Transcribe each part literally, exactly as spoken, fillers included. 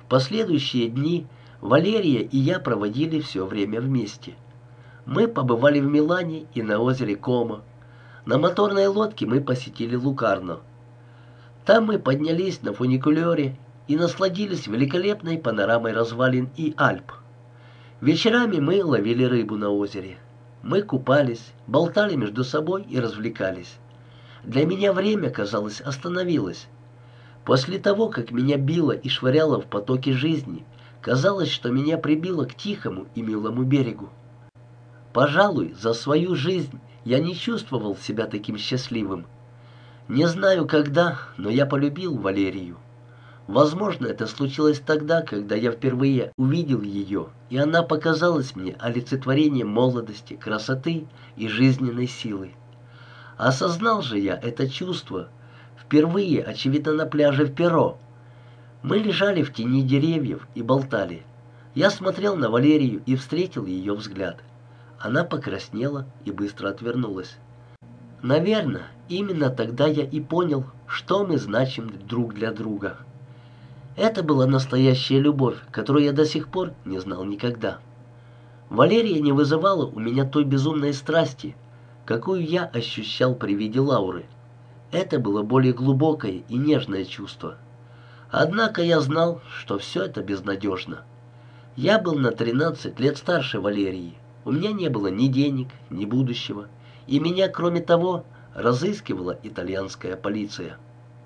В последующие дни Валерия и я проводили все время вместе. Мы побывали в Милане и на озере Комо. На моторной лодке мы посетили Лукарно. Там мы поднялись на фуникулере и насладились великолепной панорамой развалин и Альп. Вечерами мы ловили рыбу на озере. Мы купались, болтали между собой и развлекались. Для меня время, казалось, остановилось. После того, как меня било и швыряло в потоке жизни, казалось, что меня прибило к тихому и милому берегу. Пожалуй, за свою жизнь я не чувствовал себя таким счастливым. Не знаю когда, но я полюбил Валерию. Возможно, это случилось тогда, когда я впервые увидел ее, и она показалась мне олицетворением молодости, красоты и жизненной силы. Осознал же я это чувство впервые, очевидно, на пляже в Перо. Мы лежали в тени деревьев и болтали. Я смотрел на Валерию и встретил ее взгляд. Она покраснела и быстро отвернулась. Наверное, именно тогда я и понял, что мы значим друг для друга. Это была настоящая любовь, которую я до сих пор не знал никогда. Валерия не вызывала у меня той безумной страсти, какую я ощущал при виде Лауры. Это было более глубокое и нежное чувство. Однако я знал, что все это безнадежно. Я был на тринадцать лет старше Валерии. У меня не было ни денег, ни будущего, и меня, кроме того, разыскивала итальянская полиция.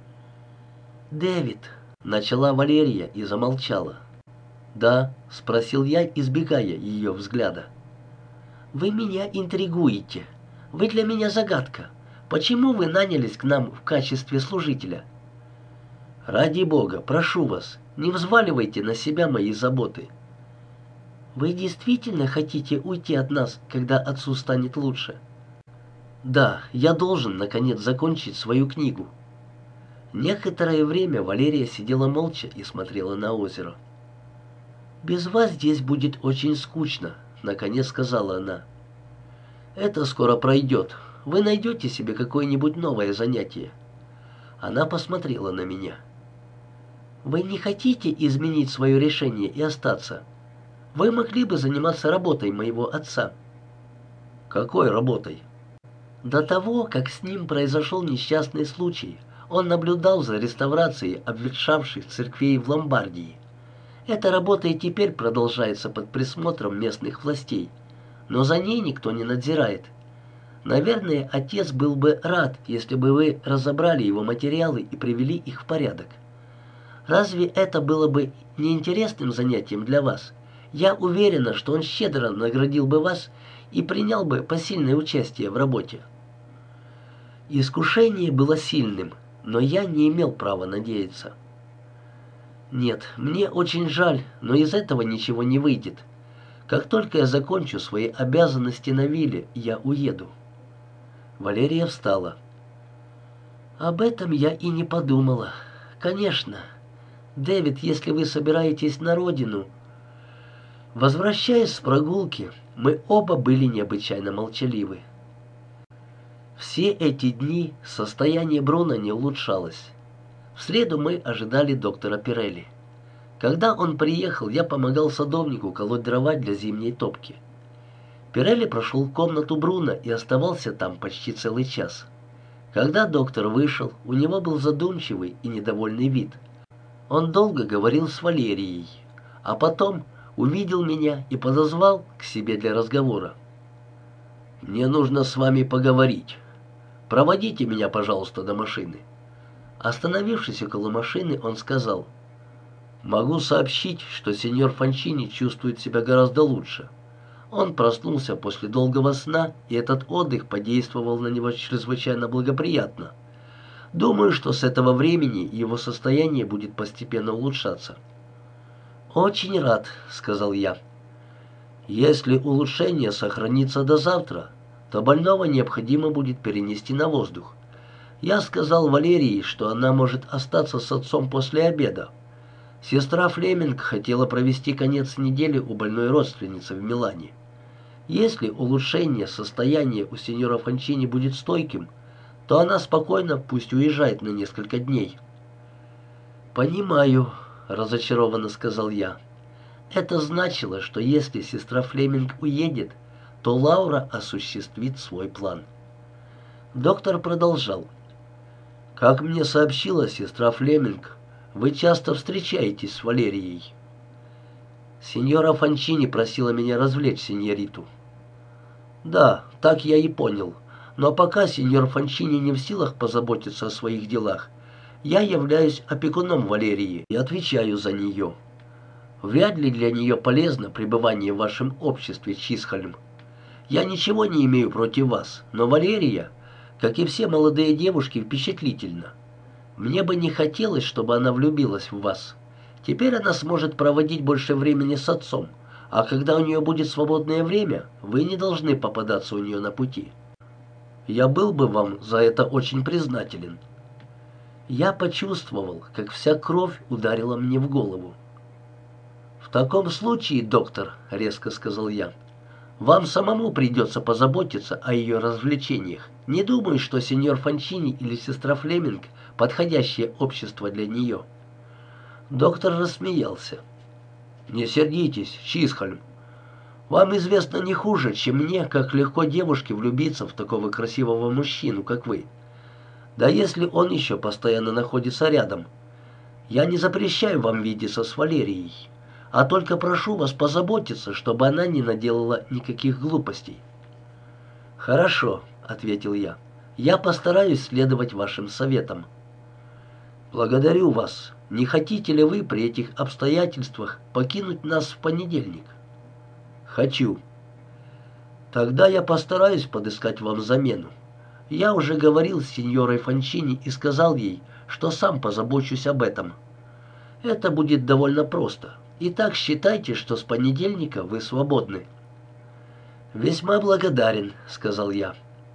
«Дэвид», — начала Валерия и замолчала. «Да», — спросил я, избегая ее взгляда. «Вы меня интригуете. Вы для меня загадка. Почему вы нанялись к нам в качестве служителя?» «Ради Бога, прошу вас, не взваливайте на себя мои заботы». «Вы действительно хотите уйти от нас, когда отцу станет лучше?» «Да, я должен, наконец, закончить свою книгу». Некоторое время Валерия сидела молча и смотрела на озеро. «Без вас здесь будет очень скучно», — наконец сказала она. «Это скоро пройдет. Вы найдете себе какое-нибудь новое занятие». Она посмотрела на меня. «Вы не хотите изменить свое решение и остаться? Вы могли бы заниматься работой моего отца». «Какой работой?» «До того, как с ним произошел несчастный случай, он наблюдал за реставрацией обветшавших церквей в Ломбардии. Эта работа и теперь продолжается под присмотром местных властей, но за ней никто не надзирает. Наверное, отец был бы рад, если бы вы разобрали его материалы и привели их в порядок. Разве это было бы неинтересным занятием для вас? Я уверена, что он щедро наградил бы вас и принял бы посильное участие в работе». Искушение было сильным, но я не имел права надеяться. «Нет, мне очень жаль, но из этого ничего не выйдет. Как только я закончу свои обязанности на вилле, я уеду». Валерия встала. «Об этом я и не подумала. Конечно. Дэвид, если вы собираетесь на родину...» Возвращаясь с прогулки, мы оба были необычайно молчаливы. Все эти дни состояние Бруно не улучшалось. В среду мы ожидали доктора Пирелли. Когда он приехал, я помогал садовнику колоть дрова для зимней топки. Пирелли прошел в комнату Бруно и оставался там почти целый час. Когда доктор вышел, у него был задумчивый и недовольный вид. Он долго говорил с Валерией, а потом увидел меня и подозвал к себе для разговора. «Мне нужно с вами поговорить. Проводите меня, пожалуйста, до машины». Остановившись около машины, он сказал: «Могу сообщить, что сеньор Фончини чувствует себя гораздо лучше. Он проснулся после долгого сна, и этот отдых подействовал на него чрезвычайно благоприятно. Думаю, что с этого времени его состояние будет постепенно улучшаться». «Очень рад», — сказал я. «Если улучшение сохранится до завтра, то больного необходимо будет перенести на воздух. Я сказал Валерии, что она может остаться с отцом после обеда. Сестра Флеминг хотела провести конец недели у больной родственницы в Милане. Если улучшение состояния у сеньора Фончини будет стойким, то она спокойно пусть уезжает на несколько дней». «Понимаю. — разочарованно сказал я. Это значило, что если сестра Флеминг уедет, то Лаура осуществит свой план. Доктор продолжал. «Как мне сообщила сестра Флеминг, вы часто встречаетесь с Валерией». «Сеньора Фончини просила меня развлечь сеньориту». «Да, так я и понял. Но пока сеньор Фончини не в силах позаботиться о своих делах, я являюсь опекуном Валерии и отвечаю за нее. Вряд ли для нее полезно пребывание в вашем обществе, Чисхольм. Я ничего не имею против вас, но Валерия, как и все молодые девушки, впечатлительна. Мне бы не хотелось, чтобы она влюбилась в вас. Теперь она сможет проводить больше времени с отцом, а когда у нее будет свободное время, вы не должны попадаться у нее на пути. Я был бы вам за это очень признателен». Я почувствовал, как вся кровь ударила мне в голову. «В таком случае, доктор, — резко сказал я, — вам самому придется позаботиться о ее развлечениях. Не думаю, что сеньор Фончини или сестра Флеминг — подходящее общество для нее». Доктор рассмеялся. «Не сердитесь, Чисхольм. Вам известно не хуже, чем мне, как легко девушке влюбиться в такого красивого мужчину, как вы. Да если он еще постоянно находится рядом. Я не запрещаю вам видеться с Валерией, а только прошу вас позаботиться, чтобы она не наделала никаких глупостей». «Хорошо», — ответил я. «Я постараюсь следовать вашим советам». «Благодарю вас. Не хотите ли вы при этих обстоятельствах покинуть нас в понедельник?» «Хочу». «Тогда я постараюсь подыскать вам замену. Я уже говорил с сеньорой Фончини и сказал ей, что сам позабочусь об этом. Это будет довольно просто. Итак, считайте, что с понедельника вы свободны». «Весьма благодарен», — сказал я.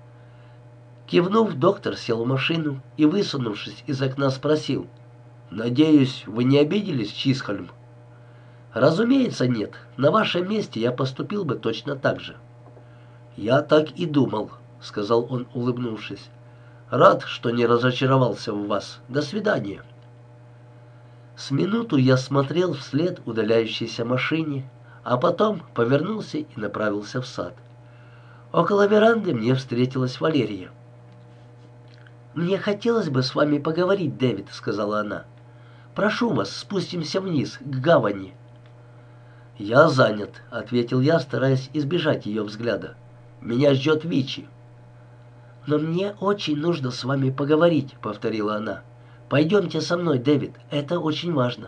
Кивнув, доктор сел в машину и, высунувшись из окна, спросил: «Надеюсь, вы не обиделись, Чисхольм?» «Разумеется, нет. На вашем месте я поступил бы точно так же». «Я так и думал», — сказал он, улыбнувшись. «Рад, что не разочаровался в вас. До свидания». С минуту я смотрел вслед удаляющейся машине, а потом повернулся и направился в сад. Около веранды мне встретилась Валерия. «Мне хотелось бы с вами поговорить, Дэвид», — сказала она. «Прошу вас, спустимся вниз, к гавани». «Я занят», — ответил я, стараясь избежать ее взгляда. «Меня ждет Вичи». «Но мне очень нужно с вами поговорить», — повторила она. «Пойдемте со мной, Дэвид, это очень важно».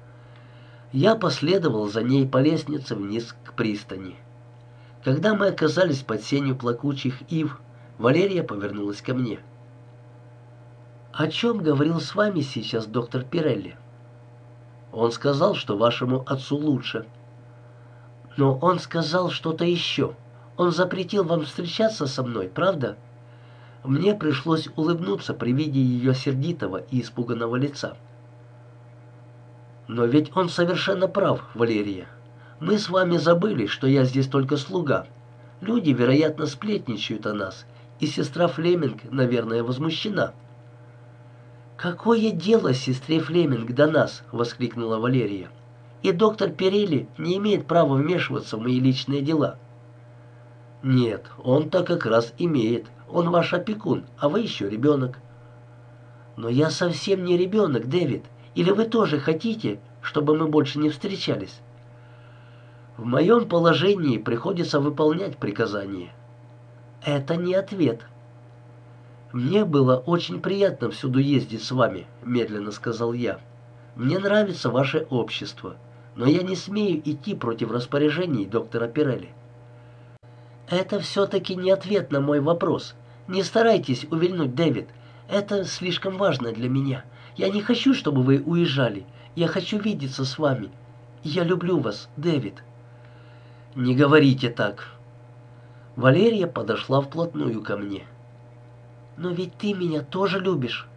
Я последовал за ней по лестнице вниз к пристани. Когда мы оказались под сенью плакучих ив, Валерия повернулась ко мне. «О чем говорил с вами сейчас доктор Пирелли?» «Он сказал, что вашему отцу лучше». «Но он сказал что-то еще. Он запретил вам встречаться со мной, правда?» Мне пришлось улыбнуться при виде ее сердитого и испуганного лица. «Но ведь он совершенно прав, Валерия. Мы с вами забыли, что я здесь только слуга. Люди, вероятно, сплетничают о нас, и сестра Флеминг, наверное, возмущена». «Какое дело сестре Флеминг до нас?» — воскликнула Валерия. «И доктор Пирелли не имеет права вмешиваться в мои личные дела». «Нет, он-то как раз имеет. Он ваш опекун, а вы еще ребенок». «Но я совсем не ребенок, Дэвид. Или вы тоже хотите, чтобы мы больше не встречались?» «В моем положении приходится выполнять приказания». «Это не ответ». «Мне было очень приятно всюду ездить с вами», — медленно сказал я. «Мне нравится ваше общество, но я не смею идти против распоряжений доктора Пирелли». «Это все-таки не ответ на мой вопрос. Не старайтесь увильнуть, Дэвид. Это слишком важно для меня. Я не хочу, чтобы вы уезжали. Я хочу видеться с вами. Я люблю вас, Дэвид». «Не говорите так». Валерия подошла вплотную ко мне. «Но ведь ты меня тоже любишь».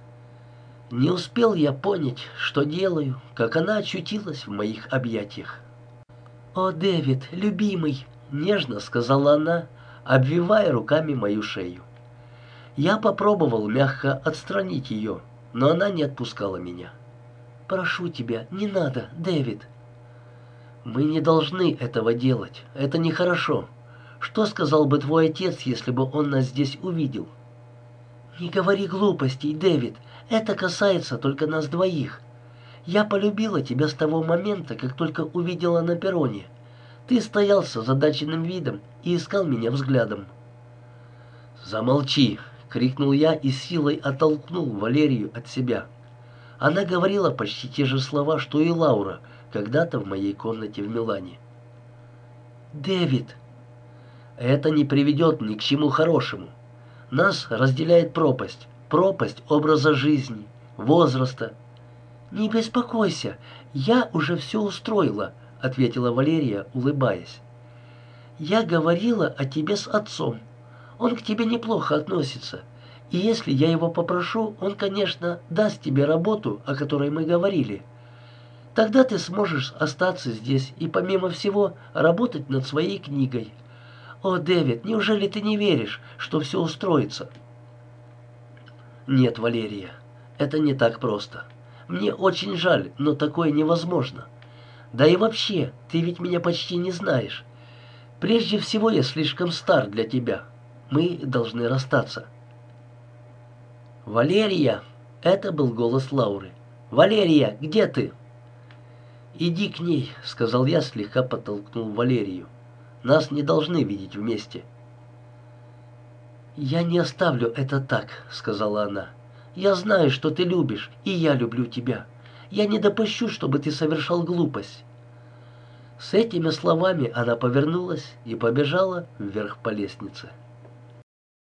Не успел я понять, что делаю, как она очутилась в моих объятиях. «О, Дэвид, любимый!» — нежно сказала она, обвивая руками мою шею. Я попробовал мягко отстранить ее, но она не отпускала меня. «Прошу тебя, не надо, Дэвид». «Мы не должны этого делать. Это нехорошо. Что сказал бы твой отец, если бы он нас здесь увидел?» «Не говори глупостей, Дэвид. Это касается только нас двоих. Я полюбила тебя с того момента, как только увидела на перроне. Ты стоял с озадаченным видом и искал меня взглядом». «Замолчи!» — крикнул я и силой оттолкнул Валерию от себя. Она говорила почти те же слова, что и Лаура, когда-то в моей комнате в Милане. «Дэвид!» «Это не приведет ни к чему хорошему. Нас разделяет пропасть, пропасть образа жизни, возраста». «Не беспокойся, я уже все устроила», — ответила Валерия, улыбаясь. «Я говорила о тебе с отцом. Он к тебе неплохо относится. И если я его попрошу, он, конечно, даст тебе работу, о которой мы говорили. Тогда ты сможешь остаться здесь и, помимо всего, работать над своей книгой. О, Дэвид, неужели ты не веришь, что все устроится?» «Нет, Валерия, это не так просто. Мне очень жаль, но такое невозможно. Да и вообще, ты ведь меня почти не знаешь. Прежде всего, я слишком стар для тебя. Мы должны расстаться». «Валерия!» — это был голос Лауры. «Валерия, где ты?» «Иди к ней», — сказал я, слегка подтолкнул Валерию. «Нас не должны видеть вместе». «Я не оставлю это так», — сказала она. «Я знаю, что ты любишь, и я люблю тебя. Я не допущу, чтобы ты совершал глупость». С этими словами она повернулась и побежала вверх по лестнице.